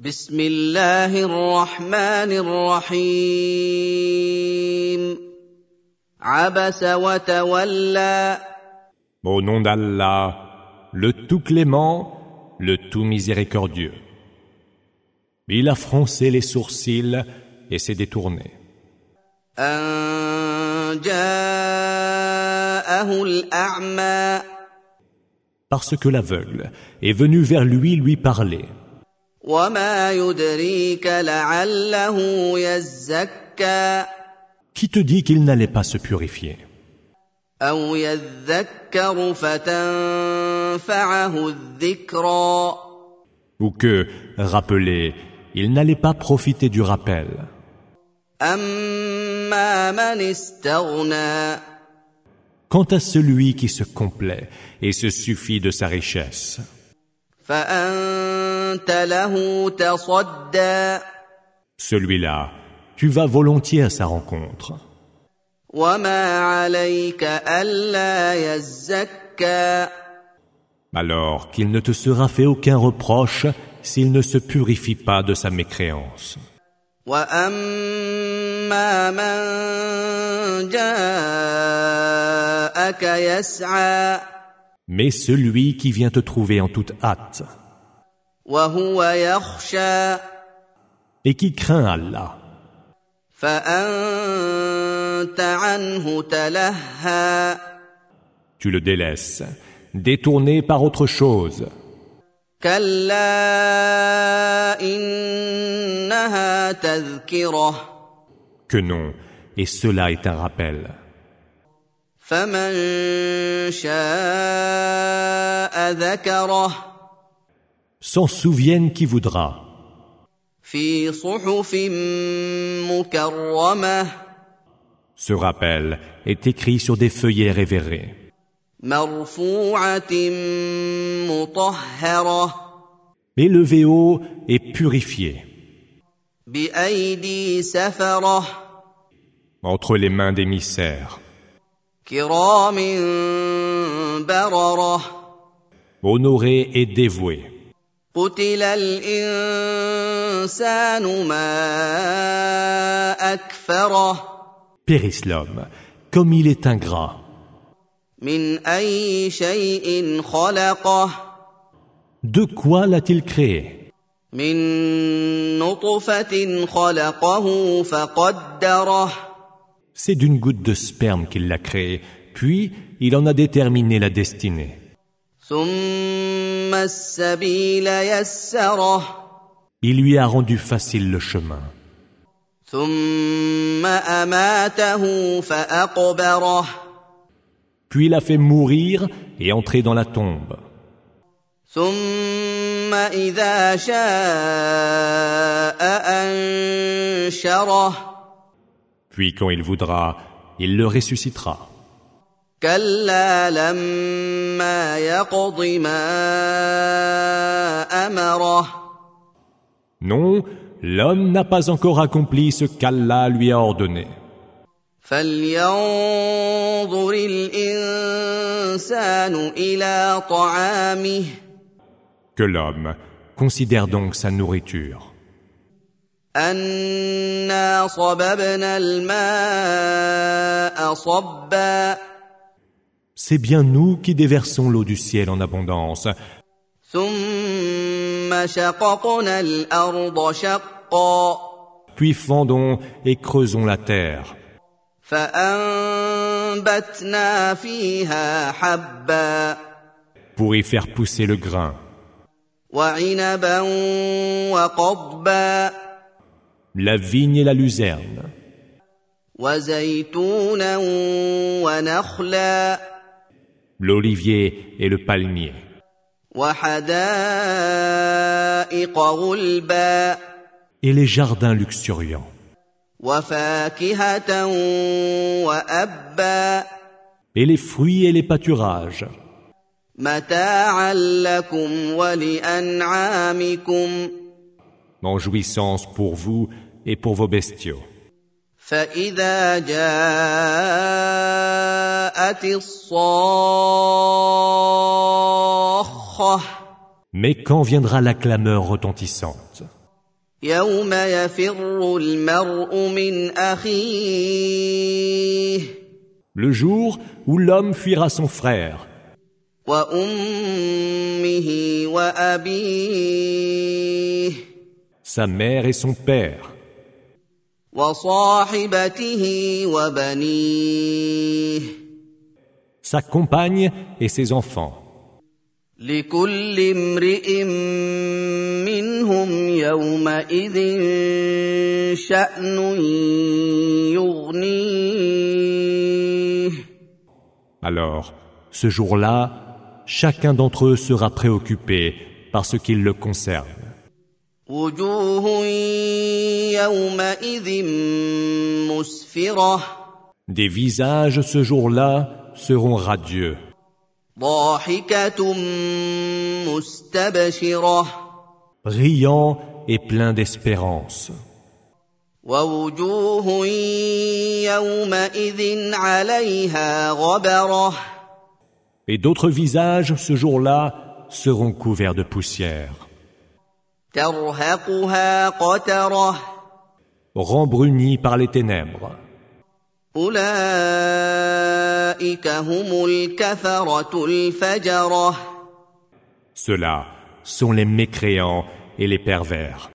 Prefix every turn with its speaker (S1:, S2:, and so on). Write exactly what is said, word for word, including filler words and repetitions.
S1: بسم الله الرحمن الرحيم عبس وتولى.
S2: Au nom d'Allah, le tout clément, le tout miséricordieux. Il a froncé les sourcils et s'est détourné.
S1: أن جاءه الأعمى.
S2: Parce que l'aveugle est venu vers lui lui parler.
S1: وما يدريك لعله يزكى.
S2: Qui te dit qu'il n'allait pas se purifier?
S1: أو يذكر فتنفعه الذكرى.
S2: Ou que, rappelé, il n'allait pas profiter du rappel.
S1: أما من استغنى.
S2: Quant à celui qui se complaît et se suffit de sa richesse,
S1: فأنت له تصدى.
S2: celui-là, tu vas volontiers à sa rencontre.
S1: وما عليك ألا يزكى.
S2: Alors qu'il ne te sera fait aucun reproche s'il ne se purifie pas de sa mécréance.
S1: وأما من جاءك يسعى.
S2: Mais celui qui vient te trouver en toute hâte
S1: وهو يخشى.
S2: et qui craint Allah,
S1: فأنت عنه تلهى.
S2: tu le délaisses, détourné par autre chose.
S1: كلا إنها تذكرة.
S2: Que non, et cela est un rappel.
S1: فمن شاء ذكره.
S2: S'en souvienne qui voudra.
S1: في صحف مكرمة.
S2: Ce rappel est écrit sur des feuillets révérés,
S1: مرفوعة مطهرة.
S2: élevé haut et purifié,
S1: بأيدي سفرة.
S2: entre les mains d'émissaires,
S1: كرام بررة.
S2: honoré et dévoué.
S1: قتل الإنسان ما أكفره.
S2: Périsse l'homme, comme il est ingrat.
S1: من أي شيء خلقه.
S2: De quoi l'a-t-il créé?
S1: من نطفة خلقه فقدره.
S2: C'est d'une goutte de sperme qu'il l'a créé, puis il en a déterminé la destinée.
S1: ثم السبيل يسره.
S2: Il lui a rendu facile le chemin.
S1: ثم أماته فأقبره.
S2: Puis il a fait mourir et entrer dans la tombe.
S1: ثم إذا شاء أنشره.
S2: Puis quand il voudra, il le ressuscitera.
S1: كلا لما يقض ما أمره.
S2: Non, l'homme n'a pas encore accompli ce qu'Allah lui a ordonné.
S1: فلينظر الإنسان إلى طعامه.
S2: Que l'homme considère donc sa nourriture.
S1: أنا صببنا الماء صبا.
S2: C'est bien nous qui déversons l'eau du ciel en abondance.
S1: ثم شققنا الأرض شقا.
S2: Puis fendons et creusons la terre.
S1: فأنبتنا فيها حبا.
S2: Pour y faire pousser le grain.
S1: وعنبا وقضبا.
S2: La vigne et la luzerne.
S1: وزيتونا ونخلا.
S2: L'olivier et le palmier.
S1: وحدائق غلبا.
S2: Et les jardins luxuriants.
S1: وفاكهة وأبا.
S2: Et les fruits et les pâturages.
S1: متاعا لكم ولأنعامكم.
S2: En jouissance pour vous et pour vos bestiaux.
S1: فإذا جاءت الصاخة.
S2: Mais quand viendra la clameur retentissante?
S1: يوم يفر المرء من أخيه
S2: Le jour où l'homme fuira son frère,
S1: وأمه وأبيه
S2: sa mère et son père,
S1: وصاحبته وبنيه
S2: sa compagne et ses enfants.
S1: لكل امرئ منهم يومئذ شأن يغنيه.
S2: Alors, ce jour-là, chacun d'entre eux sera préoccupé par ce qui le concerne.
S1: وجوه يومئذ مسفرة.
S2: Des visages ce jour-là seront radieux,
S1: ضاحكة مستبشرة.
S2: brillants et pleins d'espérance.
S1: ووجوه يومئذ عليها غبرة.
S2: Et d'autres visages ce jour-là seront couverts de poussière,
S1: ترهقها قترة.
S2: rembrunis par les ténèbres.
S1: أولئك هم الكفرة الفجرة.
S2: Ceux-là sont les mécréants et les pervers.